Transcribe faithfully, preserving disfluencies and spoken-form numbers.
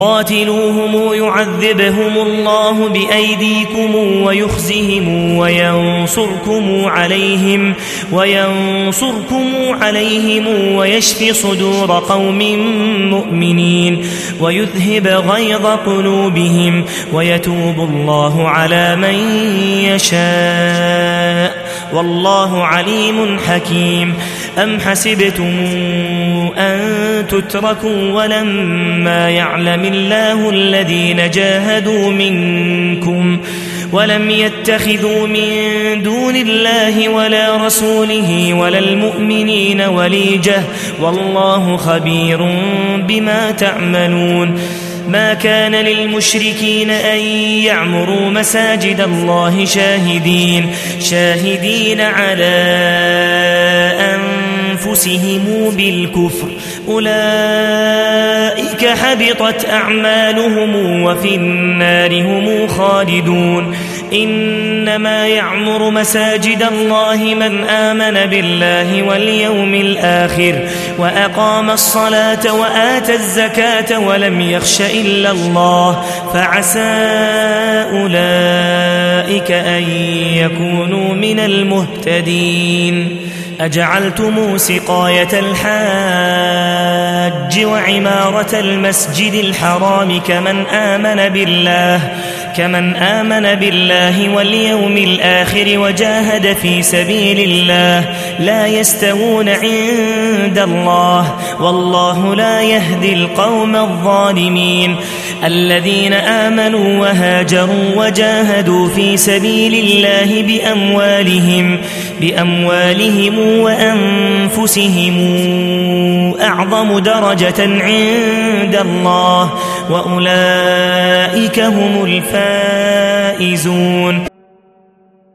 قاتلوهم يعذبهم الله بأيديكم ويخزهم وينصركم عليهم وينصركم عليهم ويشف صدور قوم مؤمنين ويذهب غيظ قلوبهم ويتوب الله على من يشاء والله عليم حكيم. أم حسبتم أن تتركوا ولما يعلم الله الذين جاهدوا منكم ولم يتخذوا من دون الله ولا رسوله ولا المؤمنين وليجة والله خبير بما تعملون. ما كان للمشركين أن يعمروا مساجد الله شاهدين شاهدين على أنفسهم بالكفر أولئك حبطت أعمالهم وفي النار هم خالدون. إنما يعمر مساجد الله من آمن بالله واليوم الآخر وأقام الصلاة وآتى الزكاة ولم يخش إلا الله فعسى أولئك أن يكونوا من المهتدين. أجعلتم سقاية الحاج وعمارة المسجد الحرام كمن آمن بالله كمن آمن بالله واليوم الآخر وجاهد في سبيل الله لا يستوون عند الله والله لا يهدي القوم الظالمين. الذين آمنوا وهاجروا وجاهدوا في سبيل الله بأموالهم بأموالهم وأنفسهم أعظم درجة عند الله وأولئك هم الفائزون.